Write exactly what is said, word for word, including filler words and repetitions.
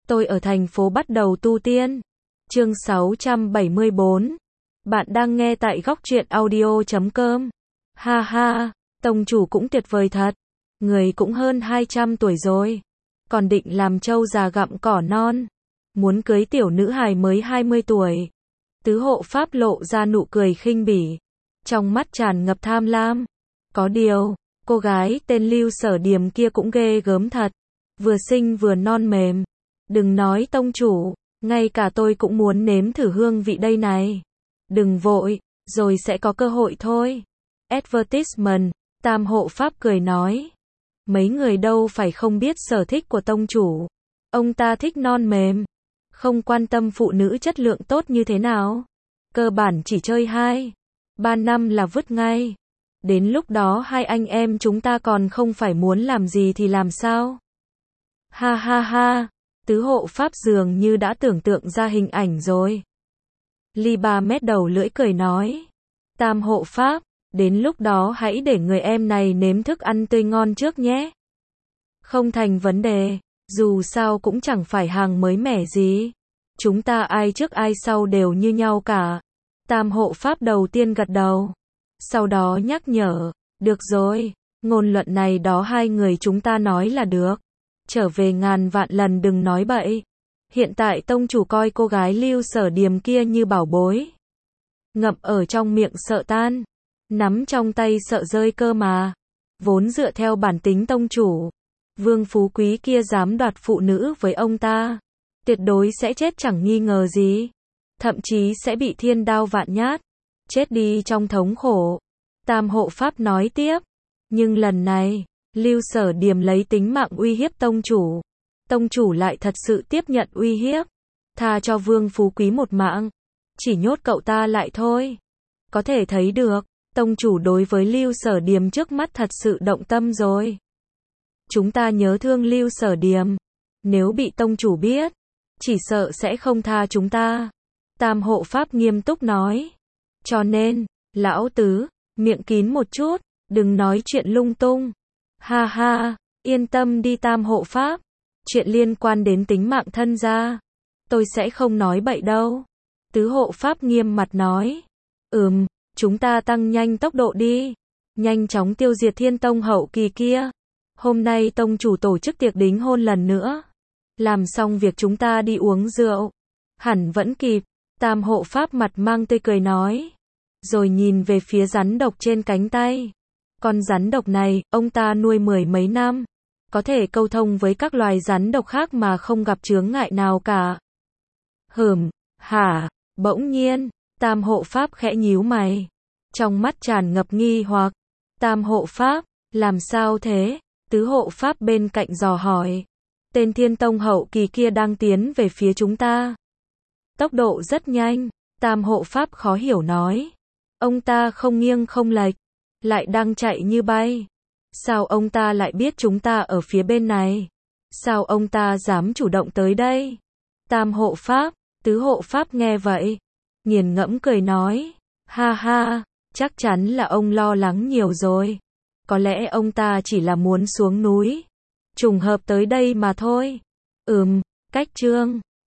Tôi ở thành phố bắt đầu tu tiên. Chương sáu trăm bảy mươi bốn. Bạn đang nghe tại góc truyện audio chấm com. Ha ha, tông chủ cũng tuyệt vời thật. Người cũng hơn hai trăm tuổi rồi. Còn định làm trâu già gặm cỏ non. Muốn cưới tiểu nữ hài mới hai mươi tuổi. Tứ hộ pháp lộ ra nụ cười khinh bỉ. Trong mắt tràn ngập tham lam. Có điều, cô gái tên Lưu Sở Điềm kia cũng ghê gớm thật. Vừa xinh vừa non mềm. Đừng nói tông chủ, ngay cả tôi cũng muốn nếm thử hương vị đây này. Đừng vội, rồi sẽ có cơ hội thôi. Advertisement, Tam hộ pháp cười nói. Mấy người đâu phải không biết sở thích của tông chủ. Ông ta thích non mềm. Không quan tâm phụ nữ chất lượng tốt như thế nào. Cơ bản chỉ chơi hai, ba năm là vứt ngay. Đến lúc đó hai anh em chúng ta còn không phải muốn làm gì thì làm sao? Ha ha ha, tứ hộ pháp dường như đã tưởng tượng ra hình ảnh rồi. Ly ba mét đầu lưỡi cười nói. Tam hộ pháp, đến lúc đó hãy để người em này nếm thức ăn tươi ngon trước nhé. Không thành vấn đề, dù sao cũng chẳng phải hàng mới mẻ gì. Chúng ta ai trước ai sau đều như nhau cả. Tam hộ pháp đầu tiên gật đầu. Sau đó nhắc nhở, được rồi, ngôn luận này đó hai người chúng ta nói là được. Trở về ngàn vạn lần đừng nói bậy. Hiện tại tông chủ coi cô gái Lưu Sở Điềm kia như bảo bối. Ngậm ở trong miệng sợ tan, nắm trong tay sợ rơi cơ mà. Vốn dựa theo bản tính tông chủ, vương phú quý kia dám đoạt phụ nữ với ông ta, tuyệt đối sẽ chết chẳng nghi ngờ gì. Thậm chí sẽ bị thiên đao vạn nhát, chết đi trong thống khổ. Tam hộ pháp nói tiếp. Nhưng lần này, Lưu Sở Điềm lấy tính mạng uy hiếp tông chủ. Tông chủ lại thật sự tiếp nhận uy hiếp. Tha cho vương phú quý một mạng. Chỉ nhốt cậu ta lại thôi. Có thể thấy được, tông chủ đối với Lưu Sở Điềm trước mắt thật sự động tâm rồi. Chúng ta nhớ thương Lưu Sở Điềm. Nếu bị tông chủ biết, chỉ sợ sẽ không tha chúng ta. Tam hộ pháp nghiêm túc nói. Cho nên, lão tứ, miệng kín một chút, đừng nói chuyện lung tung. Ha ha, yên tâm đi tam hộ pháp. Chuyện liên quan đến tính mạng thân gia, tôi sẽ không nói bậy đâu. Tứ hộ pháp nghiêm mặt nói. Ừm, chúng ta tăng nhanh tốc độ đi. Nhanh chóng tiêu diệt thiên tông hậu kỳ kia. Hôm nay tông chủ tổ chức tiệc đính hôn lần nữa. Làm xong việc chúng ta đi uống rượu. Hẳn vẫn kịp. Tam hộ pháp mặt mang tươi cười nói. Rồi nhìn về phía rắn độc trên cánh tay. Con rắn độc này, ông ta nuôi mười mấy năm. Có thể câu thông với các loài rắn độc khác mà không gặp chướng ngại nào cả. Hửm, hả, bỗng nhiên, tam hộ pháp khẽ nhíu mày. Trong mắt tràn ngập nghi hoặc. Tam hộ pháp, làm sao thế? Tứ hộ pháp bên cạnh dò hỏi. Tên thiên tông hậu kỳ kia đang tiến về phía chúng ta. Tốc độ rất nhanh, tam hộ pháp khó hiểu nói. Ông ta không nghiêng không lệch, lại đang chạy như bay. Sao ông ta lại biết chúng ta ở phía bên này? Sao ông ta dám chủ động tới đây? Tam hộ pháp, tứ hộ pháp nghe vậy, nghiền ngẫm cười nói. Ha ha, chắc chắn là ông lo lắng nhiều rồi. Có lẽ ông ta chỉ là muốn xuống núi. Trùng hợp tới đây mà thôi. Ừm, cách chương.